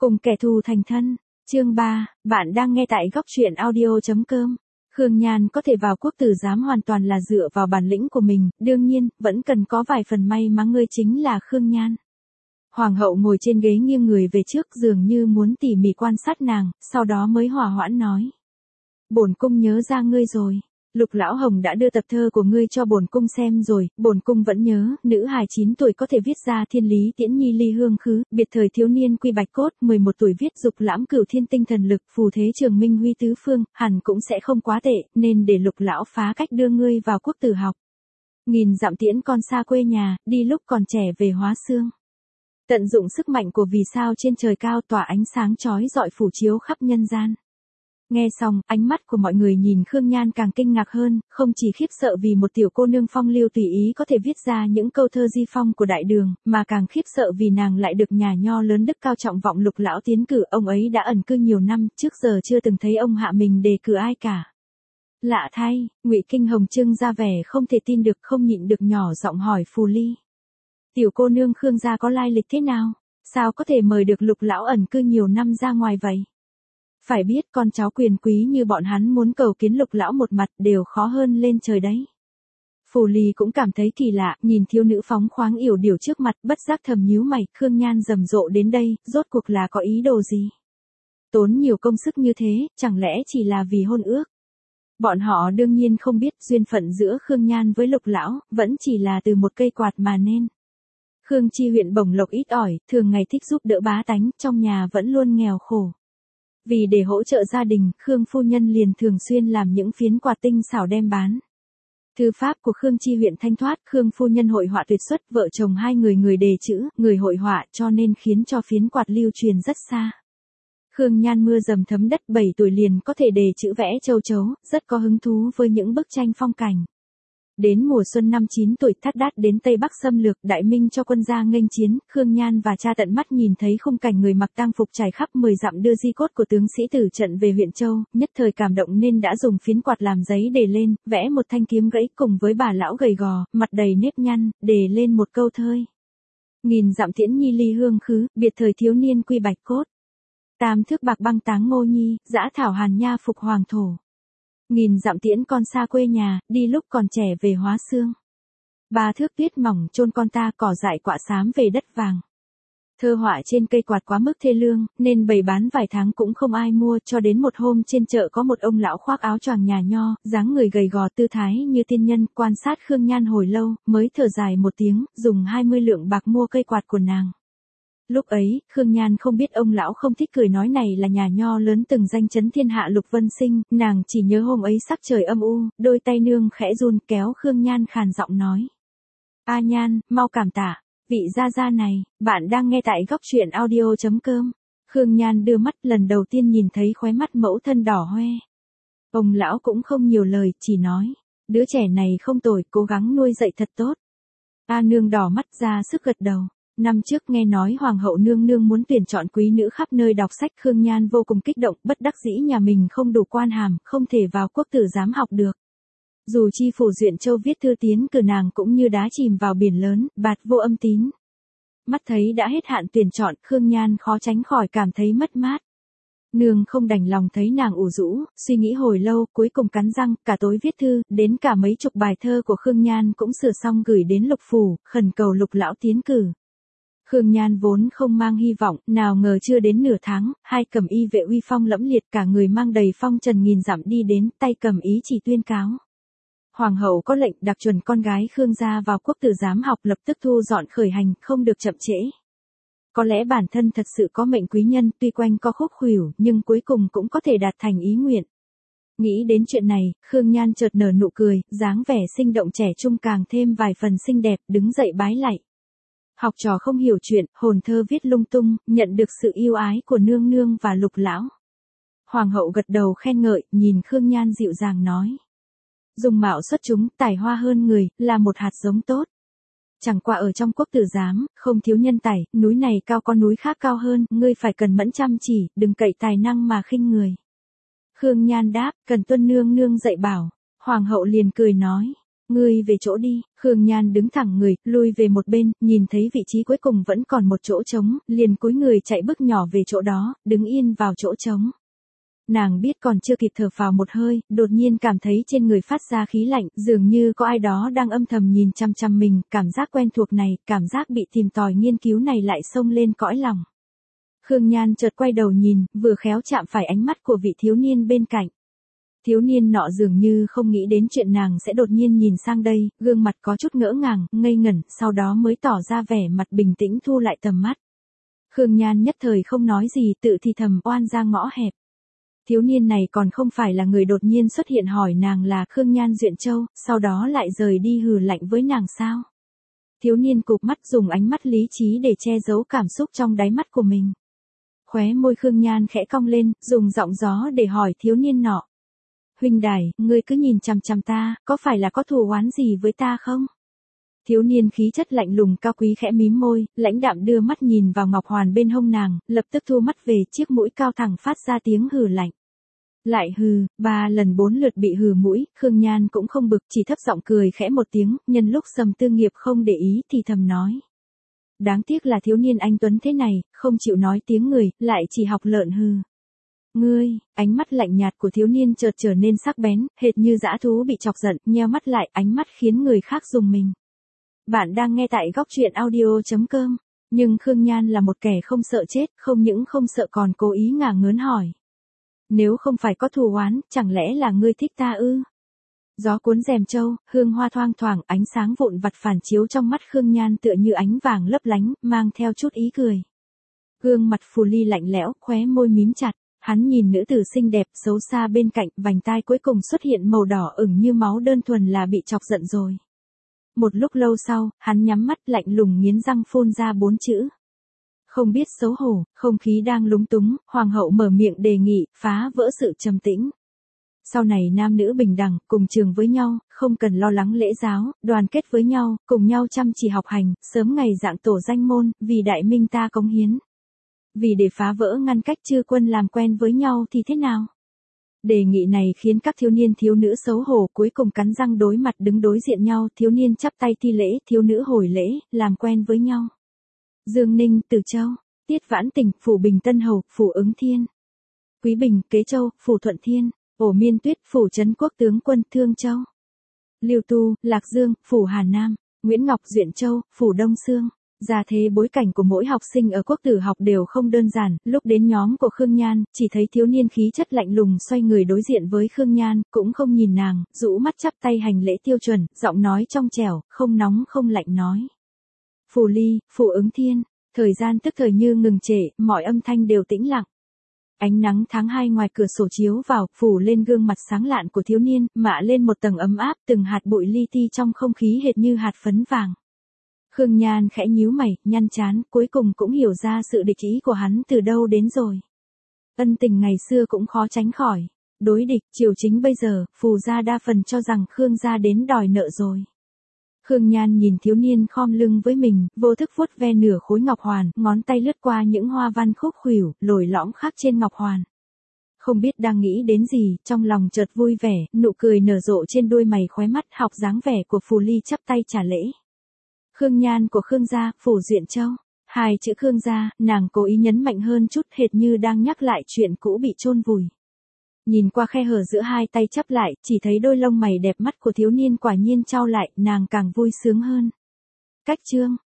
Cùng kẻ thù thành thân. Chương 3, bạn đang nghe tại góc truyện audio.com. Khương Nhan có thể vào quốc tử giám hoàn toàn là dựa vào bản lĩnh của mình, đương nhiên, vẫn cần có vài phần may mà ngươi chính là Khương Nhan. Hoàng hậu ngồi trên ghế nghiêng người về trước dường như muốn tỉ mỉ quan sát nàng, sau đó mới hòa hoãn nói. Bổn cung nhớ ra ngươi rồi. Lục Lão Hồng đã đưa tập thơ của ngươi cho bổn cung xem rồi, bổn cung vẫn nhớ, nữ hài 9 tuổi có thể viết ra thiên lý tiễn nhi ly hương khứ, biệt thời thiếu niên quy bạch cốt, 11 tuổi viết dục lãm cửu thiên tinh thần lực, phù thế trường minh huy tứ phương, hẳn cũng sẽ không quá tệ, nên để Lục Lão phá cách đưa ngươi vào quốc tử học. Nghìn dặm tiễn con xa quê nhà, đi lúc còn trẻ về hóa xương. Tận dụng sức mạnh của vì sao trên trời cao tỏa ánh sáng chói rọi phủ chiếu khắp nhân gian. Nghe xong, ánh mắt của mọi người nhìn Khương Nhan càng kinh ngạc hơn, không chỉ khiếp sợ vì một tiểu cô nương phong lưu tùy ý có thể viết ra những câu thơ di phong của đại đường, mà càng khiếp sợ vì nàng lại được nhà nho lớn đức cao trọng vọng Lục Lão tiến cử. Ông ấy đã ẩn cư nhiều năm, trước giờ chưa từng thấy ông hạ mình đề cử ai cả. Lạ thay, Ngụy Kinh Hồng trưng ra vẻ không thể tin được, không nhịn được nhỏ giọng hỏi Phù Ly. Tiểu cô nương Khương gia có lai lịch thế nào? Sao có thể mời được Lục Lão ẩn cư nhiều năm ra ngoài vậy? Phải biết con cháu quyền quý như bọn hắn muốn cầu kiến Lục Lão một mặt đều khó hơn lên trời đấy. Phù Ly cũng cảm thấy kỳ lạ, nhìn thiếu nữ phóng khoáng yểu điệu trước mặt, bất giác thầm nhíu mày, Khương Nhan rầm rộ đến đây, rốt cuộc là có ý đồ gì? Tốn nhiều công sức như thế, chẳng lẽ chỉ là vì hôn ước? Bọn họ đương nhiên không biết duyên phận giữa Khương Nhan với Lục Lão, vẫn chỉ là từ một cây quạt mà nên. Khương Chi huyện bổng lộc ít ỏi, thường ngày thích giúp đỡ bá tánh, trong nhà vẫn luôn nghèo khổ. Vì để hỗ trợ gia đình, Khương phu nhân liền thường xuyên làm những phiến quạt tinh xảo đem bán. Thư pháp của Khương Chi huyện thanh thoát, Khương phu nhân hội họa tuyệt xuất, vợ chồng hai người đề chữ, người hội họa cho nên khiến cho phiến quạt lưu truyền rất xa. Khương Nhan mưa dầm thấm đất 7 tuổi liền có thể đề chữ vẽ châu chấu, rất có hứng thú với những bức tranh phong cảnh. Đến mùa xuân năm 9 tuổi Thát Đát đến Tây Bắc xâm lược Đại Minh cho quân gia nghênh chiến, Khương Nhan và cha tận mắt nhìn thấy khung cảnh người mặc tang phục trải khắp 10 dặm đưa di cốt của tướng sĩ tử trận về huyện Châu, nhất thời cảm động nên đã dùng phiến quạt làm giấy để lên, vẽ một thanh kiếm gãy cùng với bà lão gầy gò, mặt đầy nếp nhăn, để lên một câu thơ. Nghìn dặm tiễn nhi ly hương khứ, biệt thời thiếu niên quy bạch cốt. Tam thước bạc băng táng Ngô Nhi, dã thảo hàn nha phục hoàng thổ. Nghìn dặm tiễn con xa quê nhà, đi lúc còn trẻ về hóa xương. Ba thước tuyết mỏng chôn con ta, cỏ dại quạ xám về đất vàng. Thơ họa trên cây quạt quá mức thê lương, nên bày bán vài tháng cũng không ai mua, cho đến một hôm trên chợ có một ông lão khoác áo choàng nhà nho, dáng người gầy gò tư thái như tiên nhân, quan sát Khương Nhan hồi lâu, mới thở dài một tiếng, dùng 20 lượng bạc mua cây quạt của nàng. Lúc ấy, Khương Nhan không biết ông lão không thích cười nói này là nhà nho lớn từng danh chấn thiên hạ Lục Vân Sinh, nàng chỉ nhớ hôm ấy sắc trời âm u, đôi tay nương khẽ run kéo Khương Nhan khàn giọng nói. A Nhan, mau cảm tạ, vị gia gia này, bạn đang nghe tại góc truyện audio.com. Khương Nhan đưa mắt lần đầu tiên nhìn thấy khóe mắt mẫu thân đỏ hoe. Ông lão cũng không nhiều lời, chỉ nói, đứa trẻ này không tồi, cố gắng nuôi dạy thật tốt. A nương đỏ mắt ra sức gật đầu. Năm trước nghe nói Hoàng hậu nương nương muốn tuyển chọn quý nữ khắp nơi đọc sách, Khương Nhan vô cùng kích động, bất đắc dĩ nhà mình không đủ quan hàm, không thể vào quốc tử giám học được. Dù chi phủ Duyện Châu viết thư tiến cử nàng cũng như đá chìm vào biển lớn, bạt vô âm tín. Mắt thấy đã hết hạn tuyển chọn, Khương Nhan khó tránh khỏi cảm thấy mất mát. Nương không đành lòng thấy nàng ủ rũ, suy nghĩ hồi lâu, cuối cùng cắn răng, cả tối viết thư, đến cả mấy chục bài thơ của Khương Nhan cũng sửa xong gửi đến Lục phủ, khẩn cầu Lục lão tiến cử. Khương Nhan vốn không mang hy vọng, nào ngờ chưa đến nửa tháng, hai cầm y vệ uy phong lẫm liệt, cả người mang đầy phong trần nghìn dặm đi đến, tay cầm ý chỉ tuyên cáo. Hoàng hậu có lệnh đặc chuẩn con gái Khương gia vào quốc tử giám học, lập tức thu dọn khởi hành, không được chậm trễ. Có lẽ bản thân thật sự có mệnh quý nhân, tuy quanh co khúc khuỷu, nhưng cuối cùng cũng có thể đạt thành ý nguyện. Nghĩ đến chuyện này, Khương Nhan chợt nở nụ cười, dáng vẻ sinh động trẻ trung càng thêm vài phần xinh đẹp, đứng dậy bái lạy. Học trò không hiểu chuyện, hồn thơ viết lung tung, nhận được sự yêu ái của nương nương và Lục lão. Hoàng hậu gật đầu khen ngợi, nhìn Khương Nhan dịu dàng nói. Dung mạo xuất chúng, tài hoa hơn người, là một hạt giống tốt. Chẳng qua ở trong quốc tử giám, không thiếu nhân tài, núi này cao con núi khác cao hơn, ngươi phải cần mẫn chăm chỉ, đừng cậy tài năng mà khinh người. Khương Nhan đáp, cần tuân nương nương dạy bảo. Hoàng hậu liền cười nói. Ngươi về chỗ đi, Khương Nhan đứng thẳng người, lui về một bên, nhìn thấy vị trí cuối cùng vẫn còn một chỗ trống, liền cúi người chạy bước nhỏ về chỗ đó, đứng yên vào chỗ trống. Nàng biết còn chưa kịp thở phào một hơi, đột nhiên cảm thấy trên người phát ra khí lạnh, dường như có ai đó đang âm thầm nhìn chăm chăm mình, cảm giác quen thuộc này, cảm giác bị tìm tòi nghiên cứu này lại xông lên cõi lòng. Khương Nhan chợt quay đầu nhìn, vừa khéo chạm phải ánh mắt của vị thiếu niên bên cạnh. Thiếu niên nọ dường như không nghĩ đến chuyện nàng sẽ đột nhiên nhìn sang đây, gương mặt có chút ngỡ ngàng, ngây ngẩn, sau đó mới tỏ ra vẻ mặt bình tĩnh thu lại tầm mắt. Khương Nhan nhất thời không nói gì, tự thì thầm oan ra ngõ hẹp. Thiếu niên này còn không phải là người đột nhiên xuất hiện hỏi nàng là Khương Nhan Duyện Châu, sau đó lại rời đi hừ lạnh với nàng sao? Thiếu niên cụp mắt dùng ánh mắt lý trí để che giấu cảm xúc trong đáy mắt của mình. Khóe môi Khương Nhan khẽ cong lên, dùng giọng gió để hỏi thiếu niên nọ. Huynh đài, ngươi cứ nhìn chằm chằm ta, có phải là có thù oán gì với ta không? Thiếu niên khí chất lạnh lùng cao quý khẽ mím môi, lãnh đạm đưa mắt nhìn vào ngọc hoàn bên hông nàng, lập tức thu mắt về, chiếc mũi cao thẳng phát ra tiếng hừ lạnh. Lại hừ, 3 lần 4 lượt bị hừ mũi, Khương Nhan cũng không bực, chỉ thấp giọng cười khẽ một tiếng, nhân lúc Sầm Tư Nghiệp không để ý thì thầm nói. Đáng tiếc là thiếu niên anh tuấn thế này, không chịu nói tiếng người, lại chỉ học lợn hừ. Ngươi, ánh mắt lạnh nhạt của thiếu niên chợt trở nên sắc bén, hệt như dã thú bị chọc giận, nheo mắt lại, ánh mắt khiến người khác rùng mình. Bạn đang nghe tại góc truyện audio.com, nhưng Khương Nhan là một kẻ không sợ chết, không những không sợ còn cố ý ngả ngớn hỏi. Nếu không phải có thù oán, chẳng lẽ là ngươi thích ta ư? Gió cuốn rèm châu, hương hoa thoang thoảng, ánh sáng vụn vặt phản chiếu trong mắt Khương Nhan tựa như ánh vàng lấp lánh, mang theo chút ý cười. Gương mặt phù ly lạnh lẽo, khóe môi mím chặt. Hắn nhìn nữ tử xinh đẹp xấu xa bên cạnh, vành tai cuối cùng xuất hiện màu đỏ ửng như máu, đơn thuần là bị chọc giận rồi. Một lúc lâu sau, hắn nhắm mắt lạnh lùng nghiến răng phun ra 4 chữ. Không biết xấu hổ, không khí đang lúng túng, hoàng hậu mở miệng đề nghị, phá vỡ sự trầm tĩnh. Sau này nam nữ bình đẳng, cùng trường với nhau, không cần lo lắng lễ giáo, đoàn kết với nhau, cùng nhau chăm chỉ học hành, sớm ngày dạng tổ danh môn, vì đại minh ta cống hiến. Vì để phá vỡ ngăn cách chư quân làm quen với nhau thì thế nào? Đề nghị này khiến các thiếu niên thiếu nữ xấu hổ cuối cùng cắn răng đối mặt đứng đối diện nhau, thiếu niên chắp tay thi lễ, thiếu nữ hồi lễ, làm quen với nhau. Dương Ninh, Từ Châu, Tiết Vãn Tình, Phủ Bình Tân Hầu, Phủ Ứng Thiên. Quý Bình, Kế Châu, Phủ Thuận Thiên, Ổ Miên Tuyết, Phủ Trấn Quốc Tướng Quân, Thương Châu. Liêu Tu, Lạc Dương, Phủ Hà Nam, Nguyễn Ngọc, Duyện Châu, Phủ Đông Xương. Ra thế bối cảnh của mỗi học sinh ở quốc tử học đều không đơn giản, lúc đến nhóm của Khương Nhan, chỉ thấy thiếu niên khí chất lạnh lùng xoay người đối diện với Khương Nhan, cũng không nhìn nàng, rũ mắt chắp tay hành lễ tiêu chuẩn, giọng nói trong trẻo, không nóng không lạnh nói. Phù Ly, Phủ Ứng Thiên, thời gian tức thời như ngừng trệ, mọi âm thanh đều tĩnh lặng. Ánh nắng tháng 2 ngoài cửa sổ chiếu vào, phủ lên gương mặt sáng lạn của thiếu niên, mạ lên một tầng ấm áp, từng hạt bụi li ti trong không khí hệt như hạt phấn vàng. Khương Nhan khẽ nhíu mày, nhăn trán, cuối cùng cũng hiểu ra sự địch ý của hắn từ đâu đến rồi. Ân tình ngày xưa cũng khó tránh khỏi. Đối địch, triều chính bây giờ, Phù gia đa phần cho rằng Khương gia đến đòi nợ rồi. Khương Nhan nhìn thiếu niên khom lưng với mình, vô thức vuốt ve nửa khối ngọc hoàn, ngón tay lướt qua những hoa văn khúc khuỷu, lồi lõm khắc trên ngọc hoàn. Không biết đang nghĩ đến gì, trong lòng chợt vui vẻ, nụ cười nở rộ trên đôi mày khóe mắt, học dáng vẻ của Phù Ly chắp tay trả lễ. Khương Nhan của Khương gia, Phủ Duyện Châu. 2 chữ Khương gia, nàng cố ý nhấn mạnh hơn chút, hệt như đang nhắc lại chuyện cũ bị chôn vùi. Nhìn qua khe hở giữa hai tay chắp lại, chỉ thấy đôi lông mày đẹp mắt của thiếu niên quả nhiên chau lại, nàng càng vui sướng hơn. Cách chương